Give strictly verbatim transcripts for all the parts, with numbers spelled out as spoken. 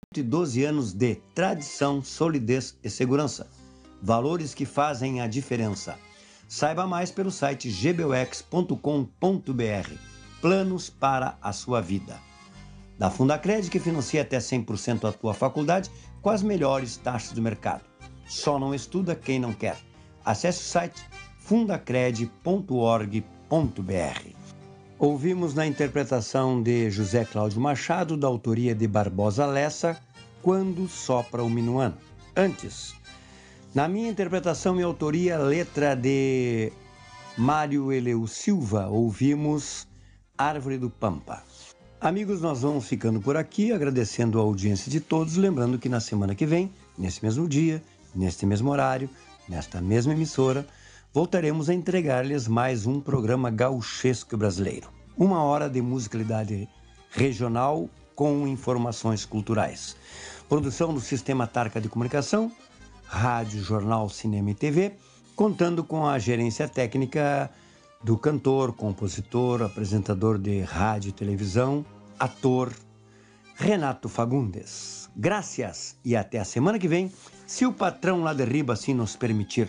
e doze anos de tradição, solidez e segurança. Valores que fazem a diferença. Saiba mais pelo site g b u x ponto com ponto b r. Planos para a sua vida. Da Fundacred, que financia até cem por cento a tua faculdade com as melhores taxas do mercado. Só não estuda quem não quer. Acesse o site fundacred ponto org ponto b r. Ouvimos na interpretação de José Cláudio Machado, da autoria de Barbosa Lessa, Quando Sopra o Minuano. Antes, na minha interpretação e autoria, letra de Mário Eleu Silva, ouvimos Árvore do Pampa. Amigos, nós vamos ficando por aqui, agradecendo a audiência de todos, lembrando que na semana que vem, nesse mesmo dia, neste mesmo horário, nesta mesma emissora, voltaremos a entregar-lhes mais um programa gauchesco brasileiro. Uma hora de musicalidade regional com informações culturais. Produção do Sistema Tarca de Comunicação, Rádio, Jornal, Cinema e T V, contando com a gerência técnica do cantor, compositor, apresentador de rádio e televisão, ator, Renato Fagundes. Graças e até a semana que vem, se o patrão lá de riba assim nos permitir.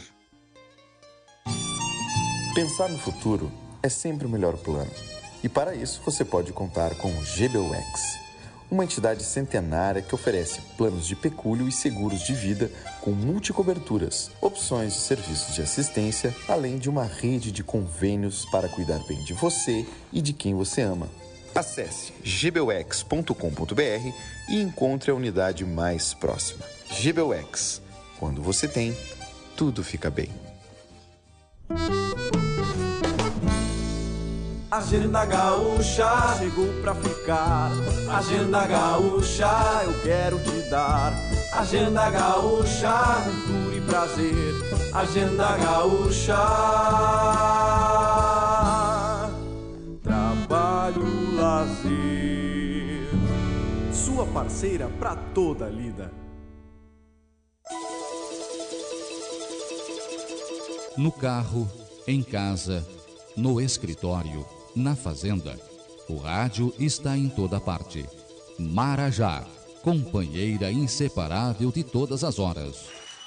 Pensar no futuro é sempre o melhor plano. E para isso você pode contar com o G B U X, uma entidade centenária que oferece planos de pecúlio e seguros de vida com multicoberturas, opções de serviços de assistência, além de uma rede de convênios para cuidar bem de você e de quem você ama. Acesse g b u x ponto com ponto b r e encontre a unidade mais próxima. G B U X. Quando você tem, tudo fica bem. Agenda Gaúcha chegou pra ficar. Agenda Gaúcha eu quero te dar. Agenda Gaúcha, cultura e prazer. Agenda Gaúcha, trabalho, lazer. Sua parceira pra toda a lida. No carro, em casa, no escritório, na fazenda, o rádio está em toda parte. Marajá, companheira inseparável de todas as horas.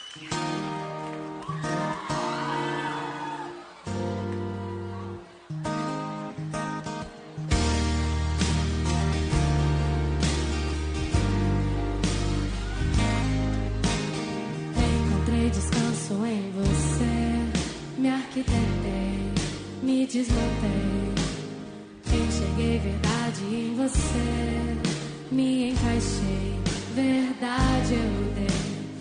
Encontrei descanso em você, me arquitetei, me desmontei, enxerguei verdade em você, me encaixei, verdade eu